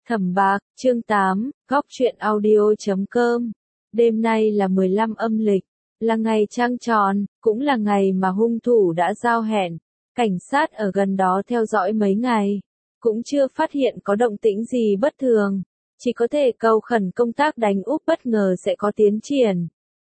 Thẩm Bạc, chương 8, góc truyện audio.com. Đêm nay là 15 âm lịch, là ngày trăng tròn, cũng là ngày mà hung thủ đã giao hẹn. Cảnh sát ở gần đó theo dõi mấy ngày, cũng chưa phát hiện có động tĩnh gì bất thường, chỉ có thể cầu khẩn công tác đánh úp bất ngờ sẽ có tiến triển.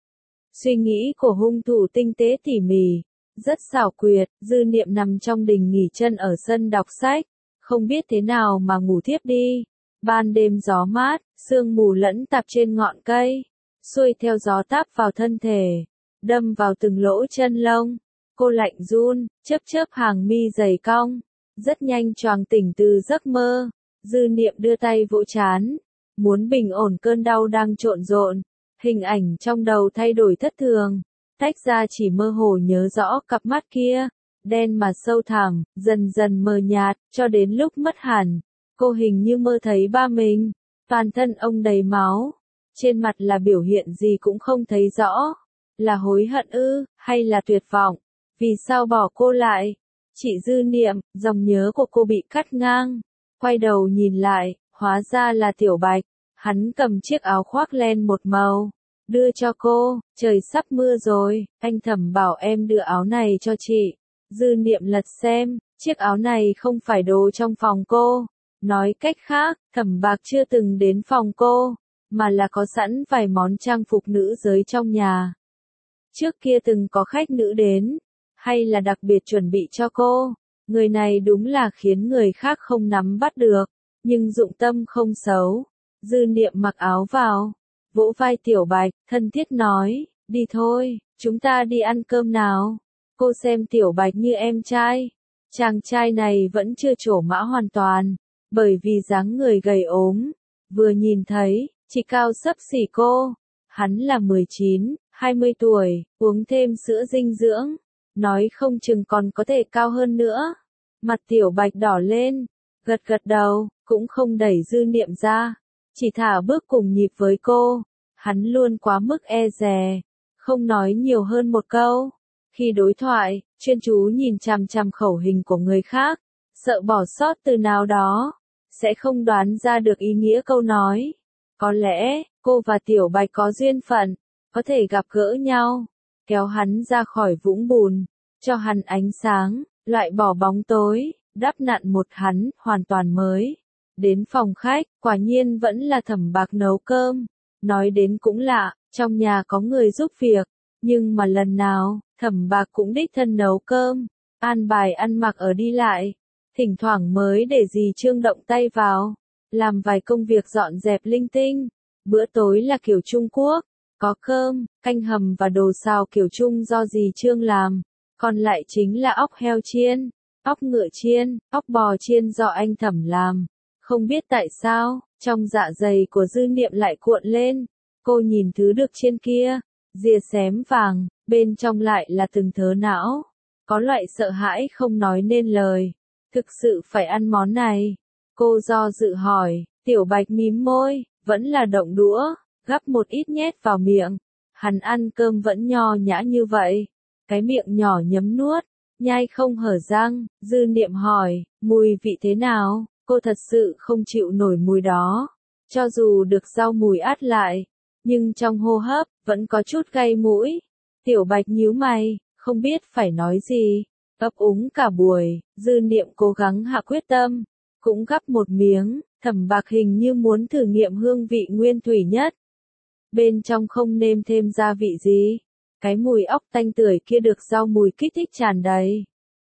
Suy nghĩ của hung thủ tinh tế tỉ mỉ, rất xảo quyệt. Dư Niệm nằm trong đình nghỉ chân ở sân đọc sách, không biết thế nào mà ngủ thiếp đi. Ban đêm gió mát, sương mù lẫn tạp trên ngọn cây, xuôi theo gió táp vào thân thể, đâm vào từng lỗ chân lông. Cô lạnh run, chớp chớp hàng mi dày cong, rất nhanh choàng tỉnh từ giấc mơ. Dư Niệm đưa tay vỗ trán, muốn bình ổn cơn đau đang trộn rộn. Hình ảnh trong đầu thay đổi thất thường, tách ra chỉ mơ hồ nhớ rõ cặp mắt kia, đen mà sâu thẳm, dần dần mờ nhạt, cho đến lúc mất hẳn. Cô hình như mơ thấy ba mình, toàn thân ông đầy máu, trên mặt là biểu hiện gì cũng không thấy rõ, là hối hận ư, hay là tuyệt vọng, vì sao bỏ cô lại? Chị Dư Niệm, dòng nhớ của cô bị cắt ngang, quay đầu nhìn lại, hóa ra là Tiểu Bạch, hắn cầm chiếc áo khoác len một màu, đưa cho cô. Trời sắp mưa rồi, anh Thẩm bảo em đưa áo này cho chị. Dư Niệm lật xem, chiếc áo này không phải đồ trong phòng cô. Nói cách khác, Thẩm Bạc chưa từng đến phòng cô, mà là có sẵn vài món trang phục nữ giới trong nhà. Trước kia từng có khách nữ đến, hay là đặc biệt chuẩn bị cho cô. Người này đúng là khiến người khác không nắm bắt được, nhưng dụng tâm không xấu. Dư Niệm mặc áo vào, vỗ vai Tiểu Bạch, thân thiết nói, đi thôi, chúng ta đi ăn cơm nào. Cô xem Tiểu Bạch như em trai. Chàng trai này vẫn chưa trổ mã hoàn toàn, bởi vì dáng người gầy ốm, vừa nhìn thấy, chỉ cao xấp xỉ cô. Hắn là 19, 20 tuổi, uống thêm sữa dinh dưỡng, nói không chừng còn có thể cao hơn nữa. Mặt Tiểu Bạch đỏ lên, gật gật đầu, cũng không đẩy Dư Niệm ra, chỉ thả bước cùng nhịp với cô. Hắn luôn quá mức e dè, không nói nhiều hơn một câu. Khi đối thoại, chuyên chú nhìn chằm chằm khẩu hình của người khác, sợ bỏ sót từ nào đó, sẽ không đoán ra được ý nghĩa câu nói. Có lẽ, cô và Tiểu Bạch có duyên phận, có thể gặp gỡ nhau, kéo hắn ra khỏi vũng bùn, cho hắn ánh sáng, loại bỏ bóng tối, đắp nặn một hắn hoàn toàn mới. Đến phòng khách, quả nhiên vẫn là Thẩm Bạc nấu cơm. Nói đến cũng lạ, trong nhà có người giúp việc, nhưng mà lần nào, Thẩm Bạc cũng đích thân nấu cơm, an bài ăn mặc ở đi lại, thỉnh thoảng mới để dì Trương động tay vào, làm vài công việc dọn dẹp linh tinh. Bữa tối là kiểu Trung Quốc, có cơm, canh hầm và đồ xào kiểu Trung do dì Trương làm, còn lại chính là ốc heo chiên, ốc ngựa chiên, ốc bò chiên do anh Thẩm làm. Không biết tại sao, trong dạ dày của Dư Niệm lại cuộn lên. Cô nhìn thứ được trên kia, rìa xém vàng, bên trong lại là từng thớ não. Có loại sợ hãi không nói nên lời. Thực sự phải ăn món này. Cô do dự hỏi, Tiểu Bạch mím môi, vẫn là động đũa, gắp một ít nhét vào miệng. Hắn ăn cơm vẫn nho nhã như vậy. Cái miệng nhỏ nhấm nuốt, nhai không hở răng. Dư Niệm hỏi, mùi vị thế nào? Cô thật sự không chịu nổi mùi đó. Cho dù được rau mùi át lại, nhưng trong hô hấp, vẫn có chút gay mũi. Tiểu Bạch nhíu mày, không biết phải nói gì. Ấp úng cả buổi, Dư Niệm cố gắng hạ quyết tâm. Cũng gắp một miếng, Thẩm Bạc hình như muốn thử nghiệm hương vị nguyên thủy nhất. Bên trong không nêm thêm gia vị gì. Cái mùi óc tanh tưởi kia được rau mùi kích thích tràn đầy,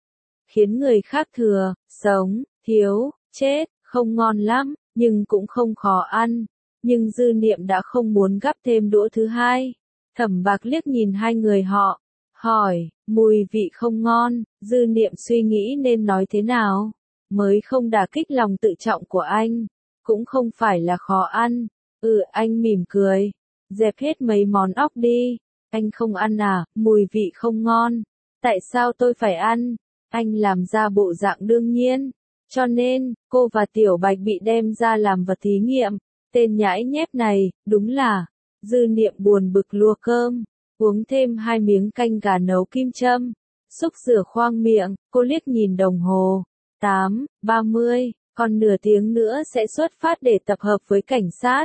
khiến người khác thừa, sống, thiếu, chết, không ngon lắm, nhưng cũng không khó ăn. Nhưng Dư Niệm đã không muốn gắp thêm đũa thứ hai. Thẩm Bạc liếc nhìn hai người họ, hỏi, mùi vị không ngon. Dư Niệm suy nghĩ nên nói thế nào, mới không đả kích lòng tự trọng của anh. Cũng không phải là khó ăn. Anh mỉm cười, dẹp hết mấy món óc đi. Anh không ăn à, mùi vị không ngon. Tại sao tôi phải ăn? Anh làm ra bộ dạng đương nhiên. Cho nên, cô và Tiểu Bạch bị đem ra làm vật thí nghiệm. Tên nhãi nhép này, đúng là. Dư Niệm buồn bực lua cơm, uống thêm 2 miếng canh gà nấu kim châm. Xúc rửa khoang miệng, cô liếc nhìn đồng hồ. 8:30, còn nửa tiếng nữa sẽ xuất phát để tập hợp với cảnh sát.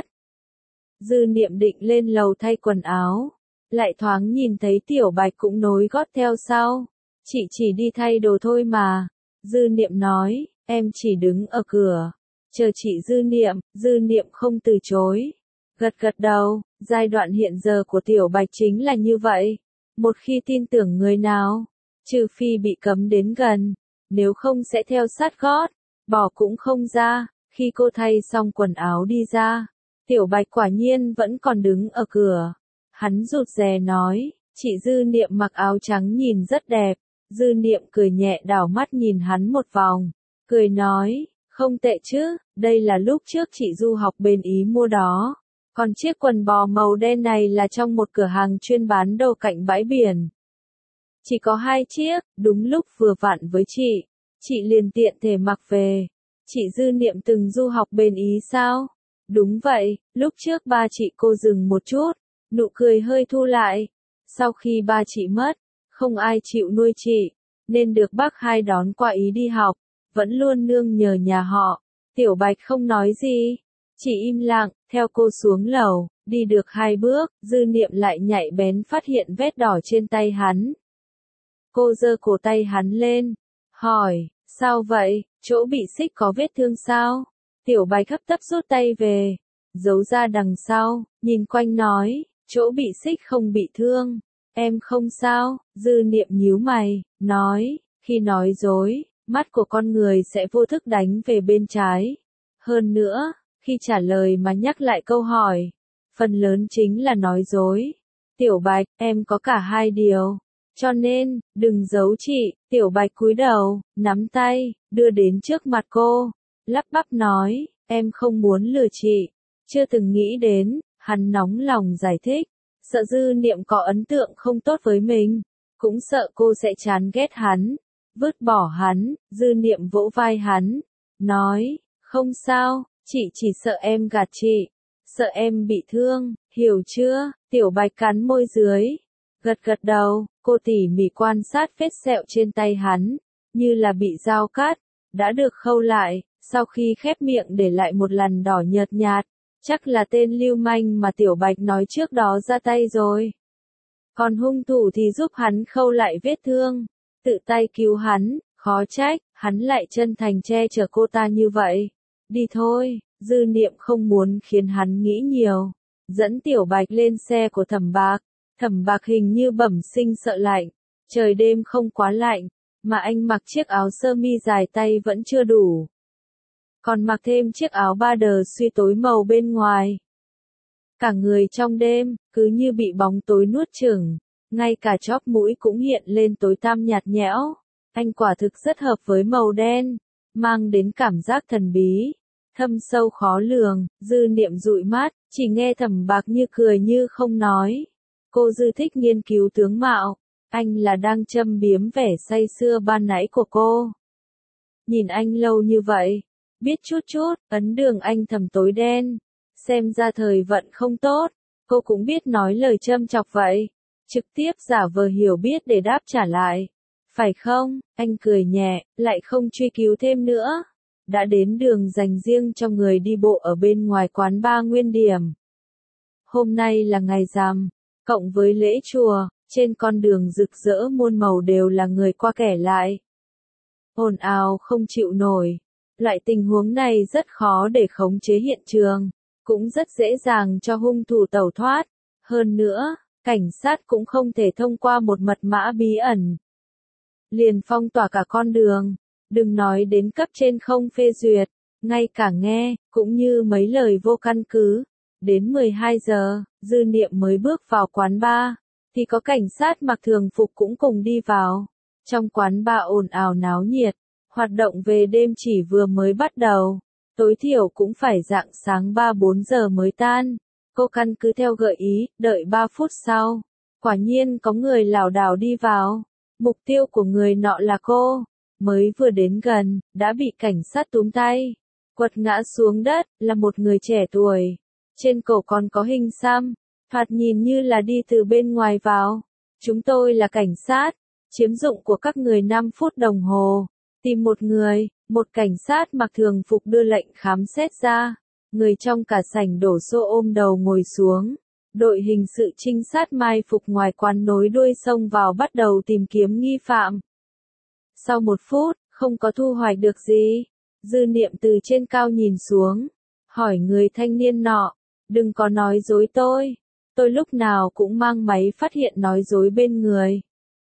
Dư Niệm định lên lầu thay quần áo, lại thoáng nhìn thấy Tiểu Bạch cũng nối gót theo sau. Chị chỉ đi thay đồ thôi mà. Dư Niệm nói, em chỉ đứng ở cửa, chờ chị. Dư Niệm không từ chối. Gật gật đầu, giai đoạn hiện giờ của Tiểu Bạch chính là như vậy. Một khi tin tưởng người nào, trừ phi bị cấm đến gần, nếu không sẽ theo sát gót, bỏ cũng không ra. Khi cô thay xong quần áo đi ra, Tiểu Bạch quả nhiên vẫn còn đứng ở cửa. Hắn rụt rè nói, chị. Dư Niệm mặc áo trắng nhìn rất đẹp. Dư Niệm cười nhẹ đảo mắt nhìn hắn một vòng, cười nói, không tệ chứ, đây là lúc trước chị du học bên Ý mua đó. Còn chiếc quần bò màu đen này là trong một cửa hàng chuyên bán đồ cạnh bãi biển. Chỉ có 2 chiếc, đúng lúc vừa vặn với chị. Chị liền tiện thể mặc về. Chị. Dư Niệm từng du học bên Ý sao? Đúng vậy, lúc trước ba chị. Cô dừng một chút, nụ cười hơi thu lại. Sau khi ba chị mất, không ai chịu nuôi chị, nên được bác hai đón qua Ý đi học, vẫn luôn nương nhờ nhà họ. Tiểu Bạch không nói gì, chỉ im lặng, theo cô xuống lầu, đi được 2 bước, Dư Niệm lại nhạy bén phát hiện vết đỏ trên tay hắn. Cô giơ cổ tay hắn lên, hỏi, sao vậy, chỗ bị xích có vết thương sao? Tiểu Bạch hấp tấp rút tay về, giấu ra đằng sau, nhìn quanh nói, chỗ bị xích không bị thương. Em không sao. Dư Niệm nhíu mày, nói, khi nói dối, mắt của con người sẽ vô thức đánh về bên trái. Hơn nữa, khi trả lời mà nhắc lại câu hỏi, phần lớn chính là nói dối. Tiểu Bạch, em có cả hai điều, cho nên, đừng giấu chị. Tiểu Bạch cúi đầu, nắm tay, đưa đến trước mặt cô, lắp bắp nói, em không muốn lừa chị. Chưa từng nghĩ đến, hắn nóng lòng giải thích. Sợ Dư Niệm có ấn tượng không tốt với mình, cũng sợ cô sẽ chán ghét hắn, vứt bỏ hắn. Dư Niệm vỗ vai hắn, nói, không sao, chị chỉ sợ em gạt chị, sợ em bị thương, hiểu chưa? Tiểu Bạch cắn môi dưới, gật gật đầu. Cô tỉ mỉ quan sát vết sẹo trên tay hắn, như là bị dao cắt, đã được khâu lại, sau khi khép miệng để lại một lằn đỏ nhợt nhạt. Chắc là tên lưu manh mà Tiểu Bạch nói trước đó ra tay rồi. Còn hung thủ thì giúp hắn khâu lại vết thương, tự tay cứu hắn, khó trách, hắn lại chân thành che chở cô ta như vậy. Đi thôi. Dư Niệm không muốn khiến hắn nghĩ nhiều, dẫn Tiểu Bạch lên xe của Thẩm Bạc. Thẩm Bạc hình như bẩm sinh sợ lạnh, trời đêm không quá lạnh, mà anh mặc chiếc áo sơ mi dài tay vẫn chưa đủ, còn mặc thêm chiếc áo ba đờ suy tối màu bên ngoài. Cả người trong đêm, cứ như bị bóng tối nuốt chửng, ngay cả chóp mũi cũng hiện lên tối tăm nhạt nhẽo. Anh quả thực rất hợp với màu đen, mang đến cảm giác thần bí, thâm sâu khó lường. Dư Niệm dụi mắt, chỉ nghe Thẩm Bạc như cười như không nói. Cô Dư thích nghiên cứu tướng mạo, anh là đang châm biếm vẻ say sưa ban nãy của cô. Nhìn anh lâu như vậy, biết chút chút, ấn đường anh thầm tối đen, xem ra thời vận không tốt, cô cũng biết nói lời châm chọc vậy, trực tiếp giả vờ hiểu biết để đáp trả lại. Phải không? Anh cười nhẹ, lại không truy cứu thêm nữa. Đã đến đường dành riêng cho người đi bộ ở bên ngoài quán bar Nguyên Điểm. Hôm nay là ngày rằm, cộng với lễ chùa, trên con đường rực rỡ muôn màu đều là người qua kẻ lại. Ồn ào không chịu nổi. Loại tình huống này rất khó để khống chế hiện trường, cũng rất dễ dàng cho hung thủ tẩu thoát. Hơn nữa, cảnh sát cũng không thể thông qua một mật mã bí ẩn liền phong tỏa cả con đường, đừng nói đến cấp trên không phê duyệt, ngay cả nghe, cũng như mấy lời vô căn cứ. Đến 12 giờ, Dư Niệm mới bước vào quán bar, thì có cảnh sát mặc thường phục cũng cùng đi vào. Trong quán bar ồn ào náo nhiệt, hoạt động về đêm chỉ vừa mới bắt đầu, tối thiểu cũng phải rạng sáng 3-4 giờ mới tan. Cô căn cứ theo gợi ý, đợi 3 phút sau, quả nhiên có người lảo đảo đi vào. Mục tiêu của người nọ là cô, mới vừa đến gần, đã bị cảnh sát túm tay, quật ngã xuống đất, là một người trẻ tuổi. Trên cổ còn có hình xăm, thoạt nhìn như là đi từ bên ngoài vào. Chúng tôi là cảnh sát, chiếm dụng của các người 5 phút đồng hồ, tìm một Một cảnh sát mặc thường phục đưa lệnh khám xét ra. Người trong cả sảnh đổ xô ôm đầu ngồi xuống. Đội hình sự trinh sát mai phục ngoài quán nối đuôi xông vào bắt đầu tìm kiếm nghi phạm. Sau 1 phút, không có thu hoạch được gì. Dư Niệm từ trên cao nhìn xuống. Hỏi người thanh niên nọ. Đừng có nói dối tôi. Tôi lúc nào cũng mang máy phát hiện nói dối bên người.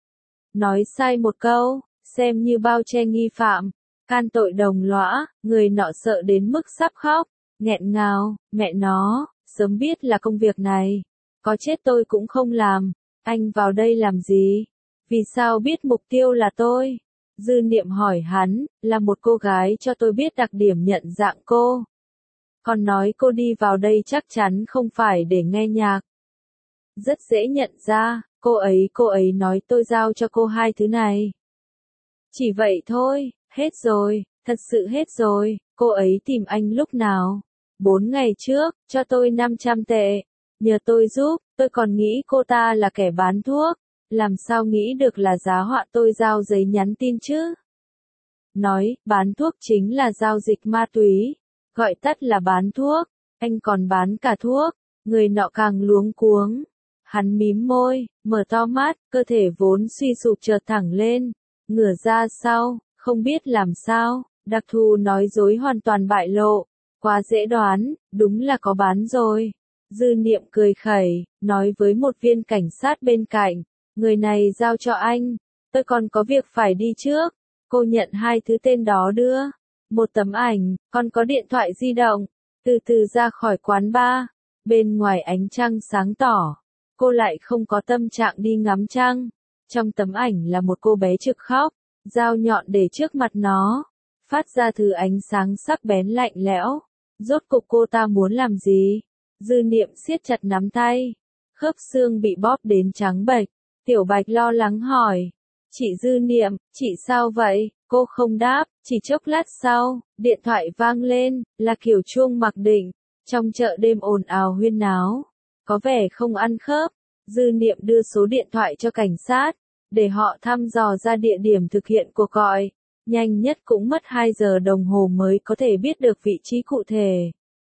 Nói sai một câu, xem như bao che nghi phạm. Can tội đồng lõa, người nọ sợ đến mức sắp khóc. Nghẹn ngào, mẹ nó, sớm biết là công việc này. Có chết tôi cũng không làm. Anh vào đây làm gì? Vì sao biết mục tiêu là tôi? Dư Niệm hỏi hắn, là một cô gái cho tôi biết đặc điểm nhận dạng cô. Còn nói cô đi vào đây chắc chắn không phải để nghe nhạc. Rất dễ nhận ra, cô ấy nói tôi giao cho cô 2 thứ này. Chỉ vậy thôi, hết rồi, thật sự hết rồi, cô ấy tìm anh lúc nào? 4 ngày trước, cho tôi 500 tệ. Nhờ tôi giúp, tôi còn nghĩ cô ta là kẻ bán thuốc. Làm sao nghĩ được là giá họa tôi giao giấy nhắn tin chứ? Nói, bán thuốc chính là giao dịch ma túy. Gọi tắt là bán thuốc. Anh còn bán cả thuốc. Người nọ càng luống cuống. Hắn mím môi, mở to mắt, cơ thể vốn suy sụp chợt thẳng lên. Ngửa ra sau, không biết làm sao. Đặc thù nói dối hoàn toàn bại lộ. Quá dễ đoán, đúng là có bán rồi. Dư Niệm cười khẩy, nói với một viên cảnh sát bên cạnh. Người này giao cho anh. Tôi còn có việc phải đi trước. Cô nhận 2 thứ tên đó đưa. Một tấm ảnh, còn có điện thoại di động. Từ từ ra khỏi quán bar. Bên ngoài ánh trăng sáng tỏ. Cô lại không có tâm trạng đi ngắm trăng. Trong tấm ảnh là một cô bé trực khóc. Dao nhọn để trước mặt nó. Phát ra thứ ánh sáng sắc bén lạnh lẽo. Rốt cục cô ta muốn làm gì? Dư Niệm siết chặt nắm tay. Khớp xương bị bóp đến trắng bệch. Tiểu Bạch lo lắng hỏi. Chị Dư Niệm, chị sao vậy? Cô không đáp, chỉ chốc lát sau, điện thoại vang lên, là kiểu chuông mặc định. Trong chợ đêm ồn ào huyên náo. Có vẻ không ăn khớp. Dư Niệm đưa số điện thoại cho cảnh sát. Để họ thăm dò ra địa điểm thực hiện cuộc gọi. Nhanh nhất cũng mất 2 giờ đồng hồ mới có thể biết được vị trí cụ thể.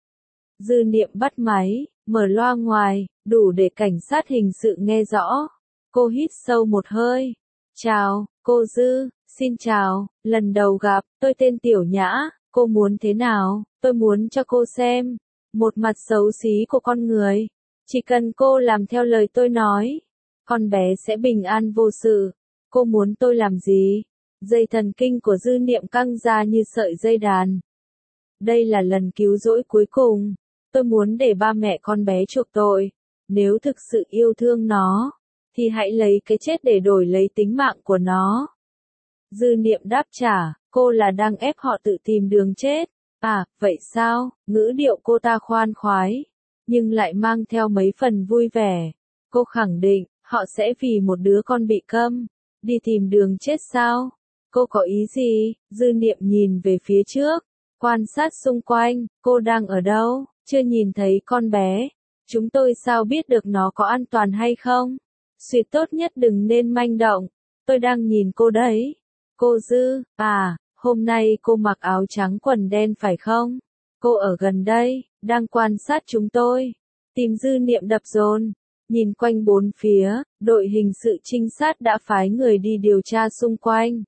Dư Niệm bắt máy, mở loa ngoài, đủ để cảnh sát hình sự nghe rõ. Cô hít sâu một hơi. Chào, cô Dư, xin chào, lần đầu gặp, tôi tên Tiểu Nhã, cô muốn thế nào? Tôi muốn cho cô xem. Một mặt xấu xí của con người. Chỉ cần cô làm theo lời tôi nói, con bé sẽ bình an vô sự. Cô muốn tôi làm gì? Dây thần kinh của Dư Niệm căng ra như sợi dây đàn. Đây là lần cứu rỗi cuối cùng. Tôi muốn để ba mẹ con bé chuộc tội. Nếu thực sự yêu thương nó, thì hãy lấy cái chết để đổi lấy tính mạng của nó. Dư Niệm đáp trả, cô là đang ép họ tự tìm đường chết. À, vậy sao? Ngữ điệu cô ta khoan khoái, nhưng lại mang theo mấy phần vui vẻ. Cô khẳng định, họ sẽ vì một đứa con bị câm, đi tìm đường chết sao? Cô có ý gì? Dư Niệm nhìn về phía trước, quan sát xung quanh, cô đang ở đâu? Chưa nhìn thấy con bé. Chúng tôi sao biết được nó có an toàn hay không? Suy tốt nhất đừng nên manh động. Tôi đang nhìn cô đấy. Cô Dư, à, hôm nay cô mặc áo trắng quần đen phải không? Cô ở gần đây, đang quan sát chúng tôi. Tìm Dư Niệm đập dồn. Nhìn quanh bốn phía, đội hình sự trinh sát đã phái người đi điều tra xung quanh.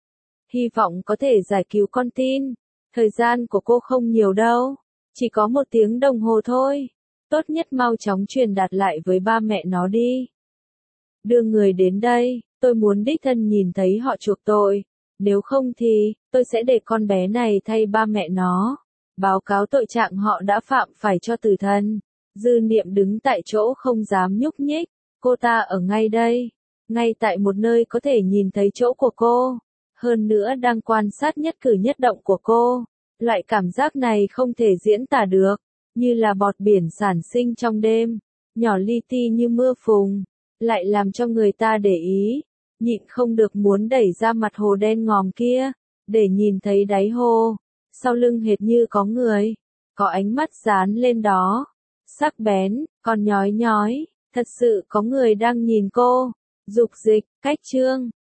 Hy vọng có thể giải cứu con tin. Thời gian của cô không nhiều đâu. Chỉ có 1 tiếng đồng hồ thôi. Tốt nhất mau chóng truyền đạt lại với ba mẹ nó đi. Đưa người đến đây, tôi muốn đích thân nhìn thấy họ chuộc tội. Nếu không thì, tôi sẽ để con bé này thay ba mẹ nó. Báo cáo tội trạng họ đã phạm phải cho tử thần. Dư Niệm đứng tại chỗ không dám nhúc nhích. Cô ta ở ngay đây. Ngay tại một nơi có thể nhìn thấy chỗ của cô. Hơn nữa đang quan sát nhất cử nhất động của cô. Loại cảm giác này không thể diễn tả được. Như là bọt biển sản sinh trong đêm. Nhỏ li ti như mưa phùn. Lại làm cho người ta để ý. Nhịn không được muốn đẩy ra mặt hồ đen ngòm kia. Để nhìn thấy đáy hồ. Sau lưng hệt như có người. Có ánh mắt dán lên đó. Sắc bén, còn nhói nhói. Thật sự có người đang nhìn cô. Dục dịch, cách chương.